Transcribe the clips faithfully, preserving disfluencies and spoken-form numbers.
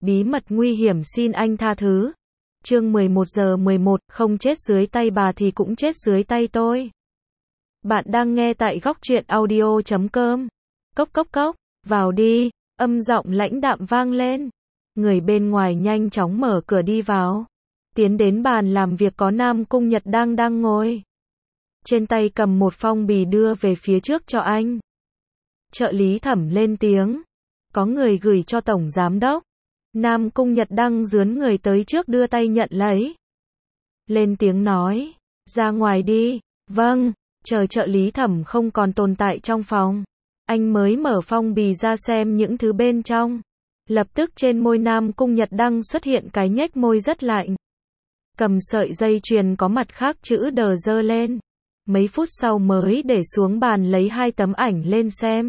bí mật nguy hiểm xin anh tha thứ. Chương mười một giờ mười một, không chết dưới tay bà thì cũng chết dưới tay tôi. Bạn đang nghe tại góc truyện audio chấm com. Cốc cốc cốc, vào đi, âm giọng lãnh đạm vang lên. Người bên ngoài nhanh chóng mở cửa đi vào. Tiến đến bàn làm việc có Nam Cung Nhật đang đang ngồi. Trên tay cầm một phong bì đưa về phía trước cho anh. Trợ lý Thẩm lên tiếng. Có người gửi cho Tổng Giám Đốc. Nam Cung Nhật Đăng dướn người tới trước đưa tay nhận lấy. Lên tiếng nói. Ra ngoài đi. Vâng. Chờ trợ lý Thẩm không còn tồn tại trong phòng. Anh mới mở phong bì ra xem những thứ bên trong. Lập tức trên môi Nam Cung Nhật Đăng xuất hiện cái nhếch môi rất lạnh. Cầm sợi dây chuyền có mặt khác chữ đờ dơ lên. Mấy phút sau mới để xuống bàn lấy hai tấm ảnh lên xem.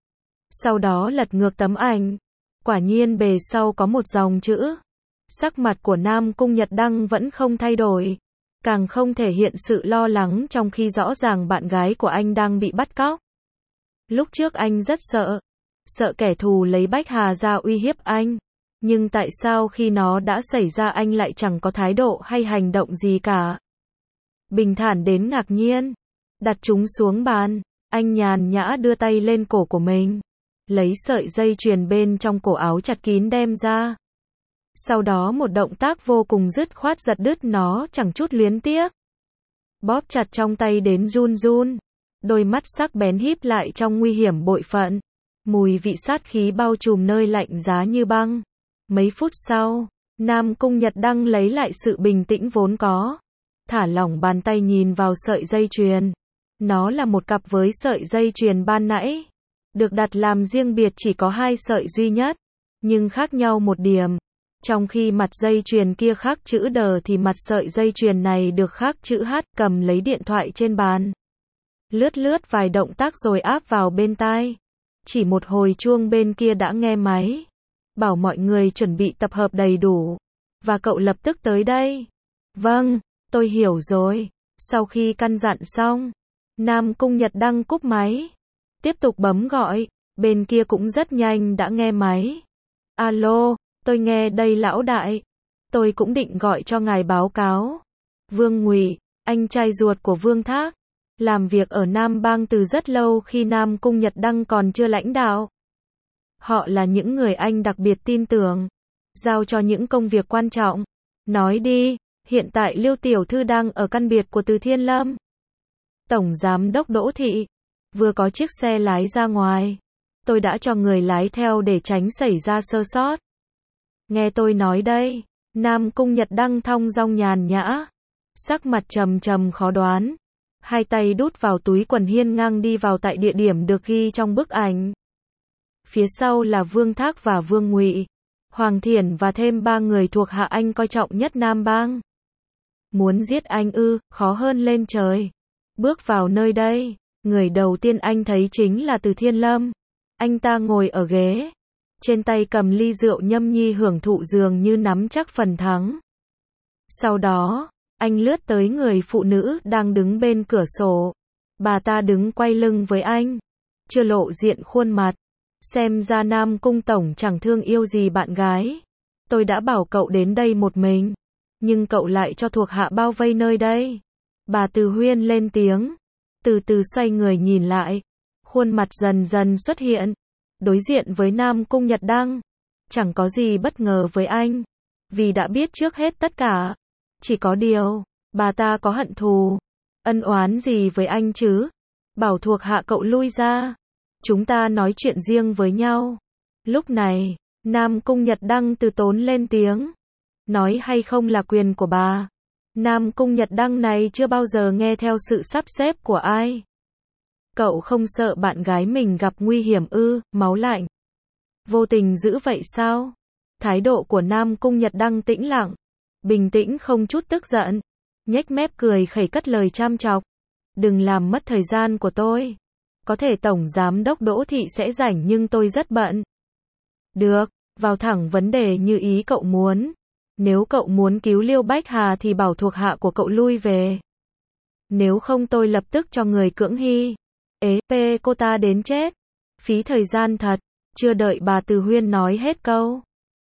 Sau đó lật ngược tấm ảnh. Quả nhiên bề sau có một dòng chữ. Sắc mặt của Nam Cung Nhật Đăng vẫn không thay đổi. Càng không thể hiện sự lo lắng trong khi rõ ràng bạn gái của anh đang bị bắt cóc. Lúc trước anh rất sợ. Sợ kẻ thù lấy Bách Hà ra uy hiếp anh. Nhưng tại sao khi nó đã xảy ra anh lại chẳng có thái độ hay hành động gì cả? Bình thản đến ngạc nhiên. Đặt chúng xuống bàn. Anh nhàn nhã đưa tay lên cổ của mình. Lấy sợi dây chuyền bên trong cổ áo chặt kín đem ra. Sau đó một động tác vô cùng dứt khoát giật đứt nó chẳng chút luyến tiếc. Bóp chặt trong tay đến run run. Đôi mắt sắc bén híp lại trong nguy hiểm bội phận. Mùi vị sát khí bao trùm nơi lạnh giá như băng. Mấy phút sau, Nam Cung Nhật Đăng lấy lại sự bình tĩnh vốn có. Thả lỏng bàn tay nhìn vào sợi dây chuyền. Nó là một cặp với sợi dây chuyền ban nãy. Được đặt làm riêng biệt chỉ có hai sợi duy nhất. Nhưng khác nhau một điểm. Trong khi mặt dây chuyền kia khác chữ đờ thì mặt sợi dây chuyền này được khác chữ H. Cầm lấy điện thoại trên bàn. Lướt lướt vài động tác rồi áp vào bên tai. Chỉ một hồi chuông bên kia đã nghe máy. Bảo mọi người chuẩn bị tập hợp đầy đủ. Và cậu lập tức tới đây. Vâng, tôi hiểu rồi. Sau khi căn dặn xong, Nam Cung Nhật Đăng cúp máy. Tiếp tục bấm gọi. Bên kia cũng rất nhanh đã nghe máy. Alo, tôi nghe đây lão đại. Tôi cũng định gọi cho ngài báo cáo. Vương Ngụy, anh trai ruột của Vương Thác. Làm việc ở Nam Bang từ rất lâu khi Nam Cung Nhật Đăng còn chưa lãnh đạo. Họ là những người anh đặc biệt tin tưởng. Giao cho những công việc quan trọng. Nói đi, hiện tại Liêu Tiểu Thư đang ở căn biệt của Từ Thiên Lâm. Tổng Giám Đốc Đỗ Thị. Vừa có chiếc xe lái ra ngoài. Tôi đã cho người lái theo để tránh xảy ra sơ sót. Nghe tôi nói đây. Nam Cung Nhật Đăng thong dong nhàn nhã. Sắc mặt trầm trầm khó đoán. Hai tay đút vào túi quần hiên ngang đi vào tại địa điểm được ghi trong bức ảnh. Phía sau là Vương Thác và Vương Ngụy, Hoàng Thiển và thêm ba người thuộc hạ anh coi trọng nhất Nam Bang. Muốn giết anh ư, khó hơn lên trời. Bước vào nơi đây, người đầu tiên anh thấy chính là Từ Thiên Lâm. Anh ta ngồi ở ghế, trên tay cầm ly rượu nhâm nhi hưởng thụ dường như nắm chắc phần thắng. Sau đó, anh lướt tới người phụ nữ đang đứng bên cửa sổ. Bà ta đứng quay lưng với anh, chưa lộ diện khuôn mặt. Xem ra Nam Cung Tổng chẳng thương yêu gì bạn gái. Tôi đã bảo cậu đến đây một mình. Nhưng cậu lại cho thuộc hạ bao vây nơi đây. Bà Từ Huyên lên tiếng. Từ từ xoay người nhìn lại. Khuôn mặt dần dần xuất hiện. Đối diện với Nam Cung Nhật Đăng. Chẳng có gì bất ngờ với anh. Vì đã biết trước hết tất cả. Chỉ có điều, bà ta có hận thù. Ân oán gì với anh chứ? Bảo thuộc hạ cậu lui ra. Chúng ta nói chuyện riêng với nhau. Lúc này, Nam Cung Nhật Đăng từ tốn lên tiếng. Nói hay không là quyền của bà. Nam Cung Nhật Đăng này chưa bao giờ nghe theo sự sắp xếp của ai. Cậu không sợ bạn gái mình gặp nguy hiểm ư, máu lạnh. Vô tình dữ vậy sao? Thái độ của Nam Cung Nhật Đăng tĩnh lặng. Bình tĩnh không chút tức giận. Nhếch mép cười khẩy cất lời chăm chọc. Đừng làm mất thời gian của tôi. Có thể Tổng Giám Đốc Đỗ Thị sẽ rảnh nhưng tôi rất bận. Được, vào thẳng vấn đề như ý cậu muốn. Nếu cậu muốn cứu Liêu Bách Hà thì bảo thuộc hạ của cậu lui về. Nếu không tôi lập tức cho người cưỡng hy. Ế, pê cô ta đến chết. Phí thời gian thật. Chưa đợi bà Từ Huyên nói hết câu.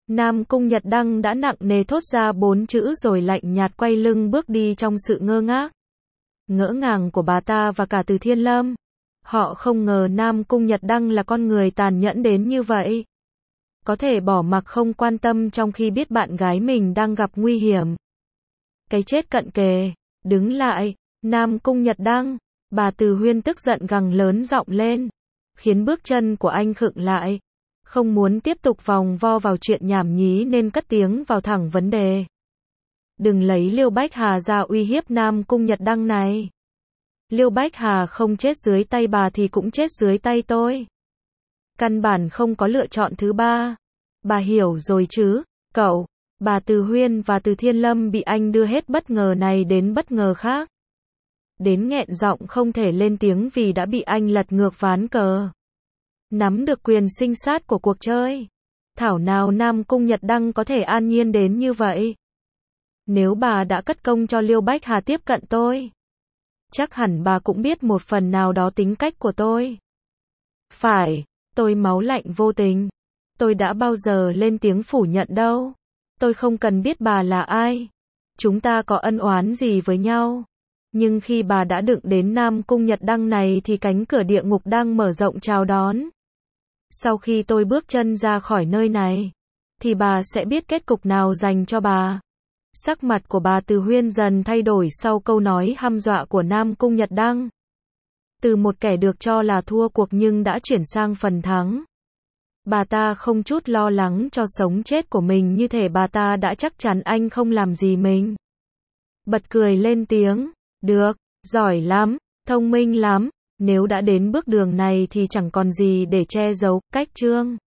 Nam Cung Nhật Đăng đã nặng nề thốt ra bốn chữ rồi lạnh nhạt quay lưng bước đi trong sự ngơ ngác, ngỡ ngàng của bà ta và cả Từ Thiên Lâm. Họ không ngờ Nam Cung Nhật Đăng là con người tàn nhẫn đến như vậy. Có thể bỏ mặc không quan tâm trong khi biết bạn gái mình đang gặp nguy hiểm. Cái chết cận kề. Đứng lại, Nam Cung Nhật Đăng. Bà Từ Huyên tức giận gằn lớn giọng lên, khiến bước chân của anh khựng lại. Không muốn tiếp tục vòng vo vào chuyện nhảm nhí nên cất tiếng vào thẳng vấn đề. Đừng lấy Liêu Bách Hà ra uy hiếp Nam Cung Nhật Đăng này. Liêu Bách Hà không chết dưới tay bà thì cũng chết dưới tay tôi. Căn bản không có lựa chọn thứ ba. Bà hiểu rồi chứ, cậu. Bà Từ Huyên và Từ Thiên Lâm bị anh đưa hết bất ngờ này đến bất ngờ khác. Đến nghẹn giọng không thể lên tiếng vì đã bị anh lật ngược ván cờ. Nắm được quyền sinh sát của cuộc chơi. Thảo nào Nam Cung Nhật Đăng có thể an nhiên đến như vậy. Nếu bà đã cất công cho Liêu Bách Hà tiếp cận tôi, chắc hẳn bà cũng biết một phần nào đó tính cách của tôi. Phải, tôi máu lạnh vô tình. Tôi đã bao giờ lên tiếng phủ nhận đâu. Tôi không cần biết bà là ai. Chúng ta có ân oán gì với nhau. Nhưng khi bà đã đựng đến Nam Cung Nhật Đăng này thì cánh cửa địa ngục đang mở rộng chào đón. Sau khi tôi bước chân ra khỏi nơi này, thì bà sẽ biết kết cục nào dành cho bà. Sắc mặt của bà Từ Huyên dần thay đổi sau câu nói hăm dọa của Nam Cung Nhật Đăng. Từ một kẻ được cho là thua cuộc nhưng đã chuyển sang phần thắng. Bà ta không chút lo lắng cho sống chết của mình, như thể bà ta đã chắc chắn anh không làm gì mình. Bật cười lên tiếng, được, giỏi lắm, thông minh lắm, nếu đã đến bước đường này thì chẳng còn gì để che giấu. Cách chương